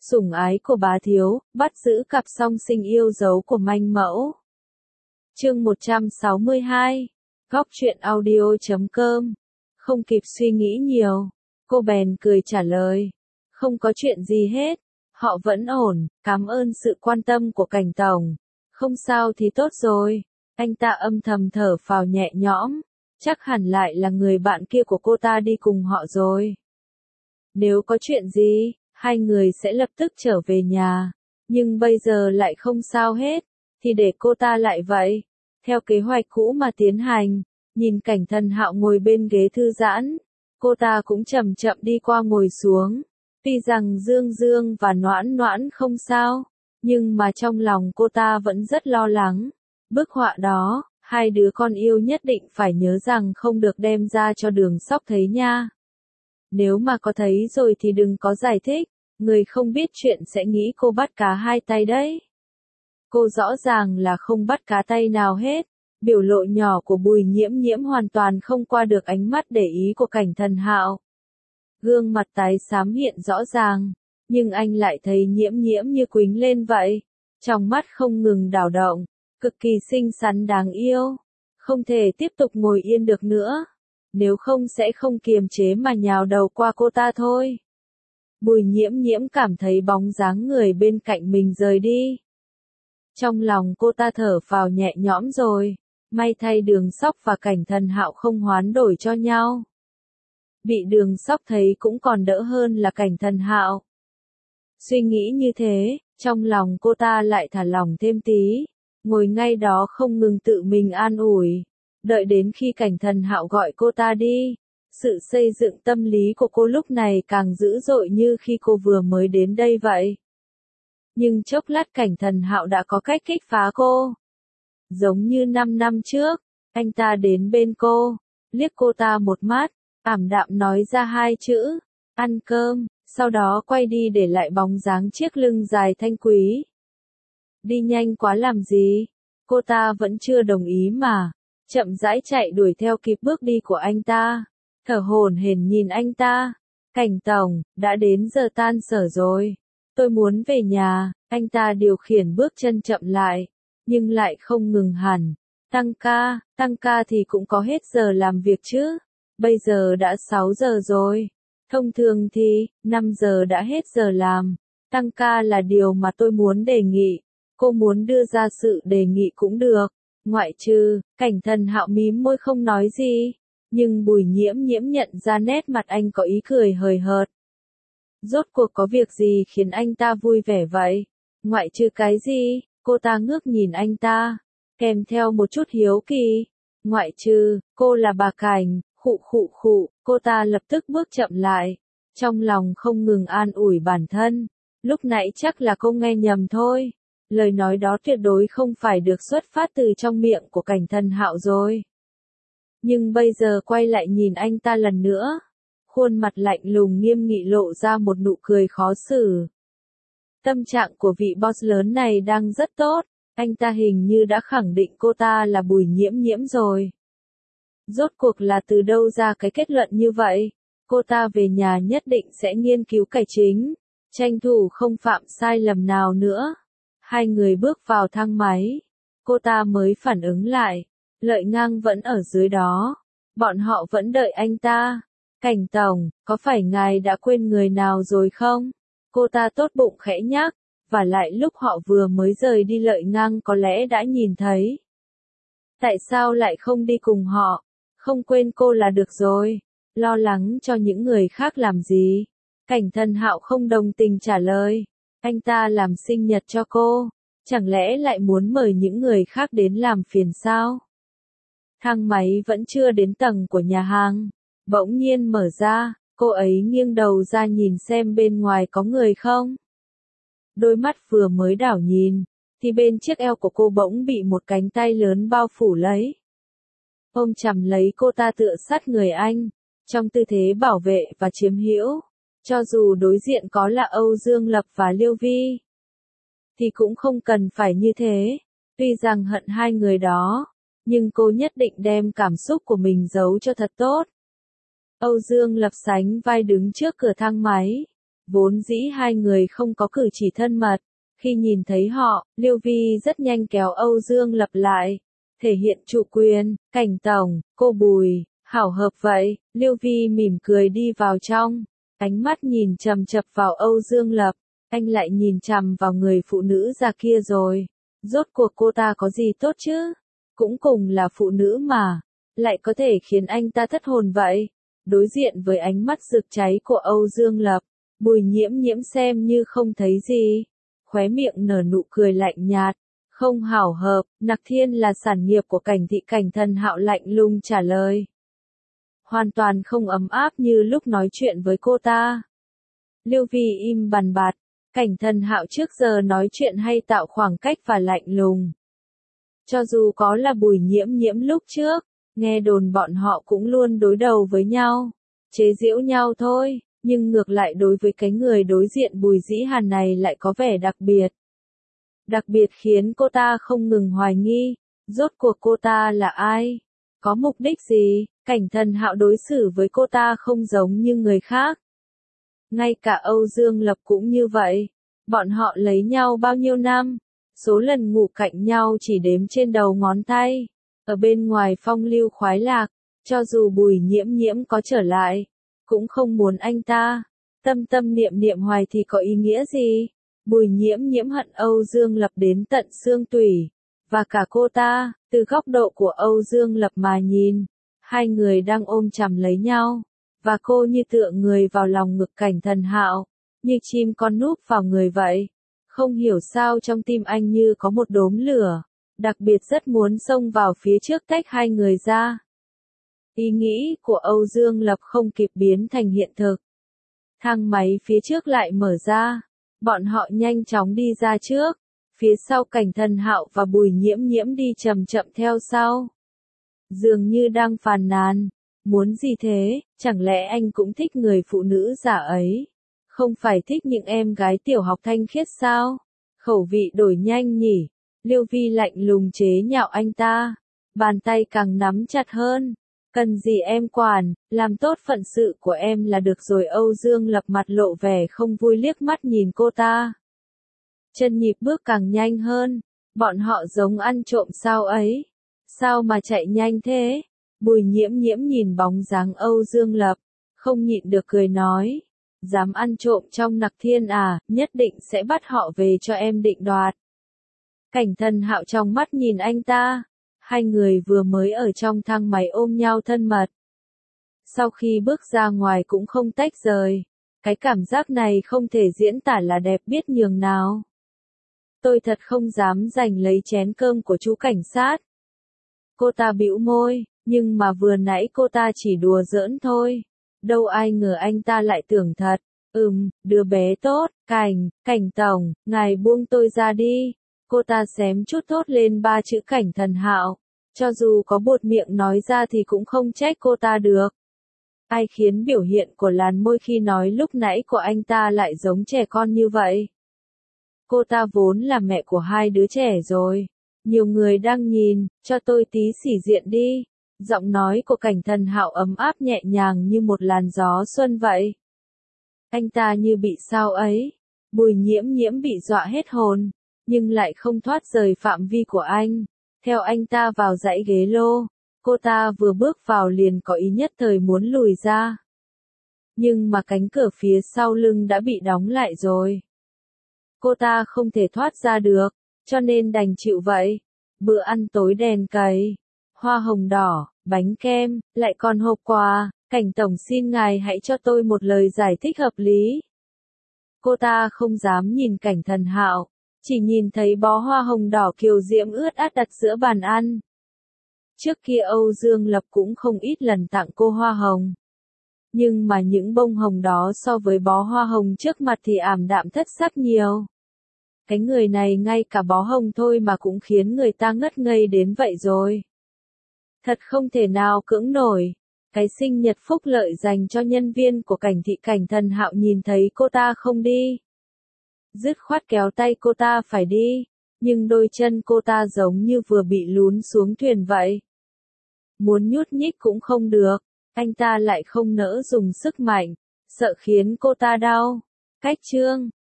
Sủng ái của bá thiếu, bắt giữ cặp song sinh yêu dấu của manh mẫu. Chương 162. Góc truyện audio.com. Không kịp suy nghĩ nhiều, cô bèn cười trả lời. Không có chuyện gì hết, họ vẫn ổn, cảm ơn sự quan tâm của Cảnh tổng. Không sao thì tốt rồi. Anh ta âm thầm thở phào nhẹ nhõm, chắc hẳn lại là người bạn kia của cô ta đi cùng họ rồi. Nếu có chuyện gì, hai người sẽ lập tức trở về nhà, nhưng bây giờ lại không sao hết, thì để cô ta lại vậy. Theo kế hoạch cũ mà tiến hành, nhìn Cảnh Thần Hạo ngồi bên ghế thư giãn, cô ta cũng chậm chậm đi qua ngồi xuống. Tuy rằng Dương Dương và Noãn Noãn không sao, nhưng mà trong lòng cô ta vẫn rất lo lắng. Bức họa đó, hai đứa con yêu nhất định phải nhớ rằng không được đem ra cho Đường Sóc thấy nha. Nếu mà có thấy rồi thì đừng có giải thích, người không biết chuyện sẽ nghĩ cô bắt cá hai tay đấy. Cô rõ ràng là không bắt cá tay nào hết. Biểu lộ nhỏ của Bùi Nhiễm Nhiễm hoàn toàn không qua được ánh mắt để ý của Cảnh Thần Hạo. Gương mặt tái xám hiện rõ ràng, nhưng anh lại thấy Nhiễm Nhiễm như quýnh lên vậy. Trong mắt không ngừng đảo động, cực kỳ xinh xắn đáng yêu. Không thể tiếp tục ngồi yên được nữa, nếu không sẽ không kiềm chế mà nhào đầu qua cô ta thôi. Bùi Nhiễm Nhiễm cảm thấy bóng dáng người bên cạnh mình rời đi. Trong lòng cô ta thở phào nhẹ nhõm rồi, may thay Đường Sóc và Cảnh Thần Hạo không hoán đổi cho nhau. Bị Đường Sóc thấy cũng còn đỡ hơn là Cảnh Thần Hạo. Suy nghĩ như thế, trong lòng cô ta lại thả lỏng thêm tí, ngồi ngay đó không ngừng tự mình an ủi. Đợi đến khi Cảnh Thần Hạo gọi cô ta đi, sự xây dựng tâm lý của cô lúc này càng dữ dội như khi cô vừa mới đến đây vậy. Nhưng chốc lát Cảnh Thần Hạo đã có cách kích phá cô. Giống như 5 năm trước, anh ta đến bên cô, liếc cô ta một mắt, ảm đạm nói ra hai chữ, ăn cơm, sau đó quay đi để lại bóng dáng chiếc lưng dài thanh quý. Đi nhanh quá làm gì? Cô ta vẫn chưa đồng ý mà, chậm rãi chạy đuổi theo kịp bước đi của anh ta, thở hổn hển nhìn anh ta. Cảnh tổng, đã đến giờ tan sở rồi. Tôi muốn về nhà. Anh ta điều khiển bước chân chậm lại, nhưng lại không ngừng hẳn. Tăng ca thì cũng có hết giờ làm việc chứ. Bây giờ đã 6 giờ rồi. Thông thường thì, 5 giờ đã hết giờ làm. Tăng ca là điều mà tôi muốn đề nghị. Cô muốn đưa ra sự đề nghị cũng được. Ngoại trừ, Cảnh Thần Hạo mím môi không nói gì. Nhưng Bùi Nhiễm Nhiễm nhận ra nét mặt anh có ý cười hời hợt. Rốt cuộc có việc gì khiến anh ta vui vẻ vậy? Ngoại trừ cái gì? Cô ta ngước nhìn anh ta, kèm theo một chút hiếu kỳ. Ngoại trừ, cô là bà Cảnh, khụ, cô ta lập tức bước chậm lại. Trong lòng không ngừng an ủi bản thân. Lúc nãy chắc là cô nghe nhầm thôi. Lời nói đó tuyệt đối không phải được xuất phát từ trong miệng của Cảnh Thần Hạo rồi. Nhưng bây giờ quay lại nhìn anh ta lần nữa. Khuôn mặt lạnh lùng nghiêm nghị lộ ra một nụ cười khó xử. Tâm trạng của vị boss lớn này đang rất tốt, anh ta hình như đã khẳng định cô ta là Bùi Nhiễm Nhiễm rồi. Rốt cuộc là từ đâu ra cái kết luận như vậy? Cô ta về nhà nhất định sẽ nghiên cứu cải chính, tranh thủ không phạm sai lầm nào nữa. Hai người bước vào thang máy, cô ta mới phản ứng lại, Lợi Ngang vẫn ở dưới đó, bọn họ vẫn đợi anh ta. Cảnh tổng, có phải ngài đã quên người nào rồi không? Cô ta tốt bụng khẽ nhắc, và lại lúc họ vừa mới rời đi Lợi Ngang có lẽ đã nhìn thấy. Tại sao lại không đi cùng họ? Không quên cô là được rồi. Lo lắng cho những người khác làm gì? Cảnh Thần Hạo không đồng tình trả lời. Anh ta làm sinh nhật cho cô, chẳng lẽ lại muốn mời những người khác đến làm phiền sao? Thang máy vẫn chưa đến tầng của nhà hàng. Bỗng nhiên mở ra, cô ấy nghiêng đầu ra nhìn xem bên ngoài có người không. Đôi mắt vừa mới đảo nhìn, thì bên chiếc eo của cô bỗng bị một cánh tay lớn bao phủ lấy. Ôm chầm lấy cô ta tựa sát người anh, trong tư thế bảo vệ và chiếm hữu. Cho dù đối diện có là Âu Dương Lập và Liêu Vi, thì cũng không cần phải như thế. Tuy rằng hận hai người đó, nhưng cô nhất định đem cảm xúc của mình giấu cho thật tốt. Âu Dương Lập sánh vai đứng trước cửa thang máy, Vốn dĩ hai người không có cử chỉ thân mật. Khi nhìn thấy họ, Liêu Vi rất nhanh kéo Âu Dương Lập lại. Thể hiện chủ quyền, Cảnh tổng, cô Bùi, hảo hợp vậy. Liêu Vi mỉm cười đi vào trong. Ánh mắt nhìn chằm chằm vào Âu Dương Lập. Anh lại nhìn chằm vào người phụ nữ già kia rồi. Rốt cuộc cô ta có gì tốt chứ? Cũng cùng là phụ nữ mà. Lại có thể khiến anh ta thất hồn vậy. Đối diện với ánh mắt rực cháy của Âu Dương Lập, Bùi Nhiễm Nhiễm xem như không thấy gì. Khóe miệng nở nụ cười lạnh nhạt. Không hảo hợp, Nặc Thiên là sản nghiệp của Cảnh thị. Cảnh Thần Hạo lạnh lùng trả lời. Hoàn toàn không ấm áp như lúc nói chuyện với cô ta. Liêu Vi im bằn bạt. Cảnh Thần Hạo trước giờ nói chuyện hay tạo khoảng cách và lạnh lùng. Cho dù có là Bùi Nhiễm Nhiễm lúc trước, nghe đồn bọn họ cũng luôn đối đầu với nhau, chế giễu nhau thôi, nhưng ngược lại đối với cái người đối diện Bùi Dĩ Hàn này lại có vẻ đặc biệt. Đặc biệt khiến cô ta không ngừng hoài nghi, rốt cuộc cô ta là ai? Có mục đích gì? Cảnh Thần Hạo đối xử với cô ta không giống như người khác. Ngay cả Âu Dương Lập cũng như vậy. Bọn họ lấy nhau bao nhiêu năm? Số lần ngủ cạnh nhau chỉ đếm trên đầu ngón tay. Ở bên ngoài phong lưu khoái lạc, cho dù Bùi Nhiễm Nhiễm có trở lại, cũng không muốn anh ta. Tâm tâm niệm niệm hoài thì có ý nghĩa gì? Bùi Nhiễm Nhiễm hận Âu Dương Lập đến tận xương tủy. Và cả cô ta, từ góc độ của Âu Dương Lập mà nhìn, hai người đang ôm chầm lấy nhau. Và cô như tựa người vào lòng ngực Cảnh Thần Hạo, như chim con núp vào người vậy. Không hiểu sao trong tim anh như có một đốm lửa, đặc biệt rất muốn xông vào phía trước tách hai người ra. Ý nghĩ của Âu Dương Lập không kịp biến thành hiện thực. Thang máy phía trước lại mở ra, bọn họ nhanh chóng đi ra trước, phía sau Cảnh Thần Hạo và Bùi Nhiễm Nhiễm đi chậm chậm theo sau. Dường như đang phàn nàn, muốn gì thế, chẳng lẽ anh cũng thích người phụ nữ giả ấy? Không phải thích những em gái tiểu học thanh khiết sao? Khẩu vị đổi nhanh nhỉ? Liêu Vi lạnh lùng chế nhạo anh ta, bàn tay càng nắm chặt hơn. Cần gì em quản, làm tốt phận sự của em là được rồi. Âu Dương Lập mặt lộ vẻ không vui liếc mắt nhìn cô ta. Chân nhịp bước càng nhanh hơn, bọn họ giống ăn trộm sao ấy? Sao mà chạy nhanh thế? Bùi Nhiễm Nhiễm nhìn bóng dáng Âu Dương Lập, không nhịn được cười nói. Dám ăn trộm trong Nặc Thiên à, nhất định sẽ bắt họ về cho em định đoạt. Cảnh Thần Hạo trong mắt nhìn anh ta. Hai người vừa mới ở trong thang máy ôm nhau thân mật. Sau khi bước ra ngoài cũng không tách rời. Cái cảm giác này không thể diễn tả là đẹp biết nhường nào. Tôi thật không dám giành lấy chén cơm của chú cảnh sát. Cô ta bĩu môi, nhưng mà vừa nãy cô ta chỉ đùa giỡn thôi. Đâu ai ngờ anh ta lại tưởng thật. Đứa bé tốt, Cảnh tổng, ngài buông tôi ra đi. Cô ta xém chút thốt lên ba chữ Cảnh Thần Hạo. Cho dù có buột miệng nói ra thì cũng không trách cô ta được. Ai khiến biểu hiện của làn môi khi nói lúc nãy của anh ta lại giống trẻ con như vậy? Cô ta vốn là mẹ của hai đứa trẻ rồi. Nhiều người đang nhìn, cho tôi tí sĩ diện đi. Giọng nói của Cảnh Thần Hạo ấm áp nhẹ nhàng như một làn gió xuân vậy. Anh ta như bị sao ấy. Bùi Nhiễm Nhiễm bị dọa hết hồn, nhưng lại không thoát rời phạm vi của anh. Theo anh ta vào dãy ghế lô, cô ta vừa bước vào liền có ý nhất thời muốn lùi ra. Nhưng mà cánh cửa phía sau lưng đã bị đóng lại rồi. Cô ta không thể thoát ra được, cho nên đành chịu vậy. Bữa ăn tối đèn cầy, hoa hồng đỏ, bánh kem, lại còn hộp quà. Cảnh tổng xin ngài hãy cho tôi một lời giải thích hợp lý. Cô ta không dám nhìn Cảnh Thần Hạo, chỉ nhìn thấy bó hoa hồng đỏ kiều diễm ướt át đặt giữa bàn ăn. Trước kia Âu Dương Lập cũng không ít lần tặng cô hoa hồng. Nhưng mà những bông hồng đó so với bó hoa hồng trước mặt thì ảm đạm thất sắc nhiều. Cái người này ngay cả bó hồng thôi mà cũng khiến người ta ngất ngây đến vậy rồi. Thật không thể nào cưỡng nổi. Cái sinh nhật phúc lợi dành cho nhân viên của Cảnh thị. Cảnh Thần Hạo nhìn thấy cô ta không đi, dứt khoát kéo tay cô ta phải đi, nhưng đôi chân cô ta giống như vừa bị lún xuống thuyền vậy. Muốn nhúc nhích cũng không được, anh ta lại không nỡ dùng sức mạnh, sợ khiến cô ta đau. Cách chương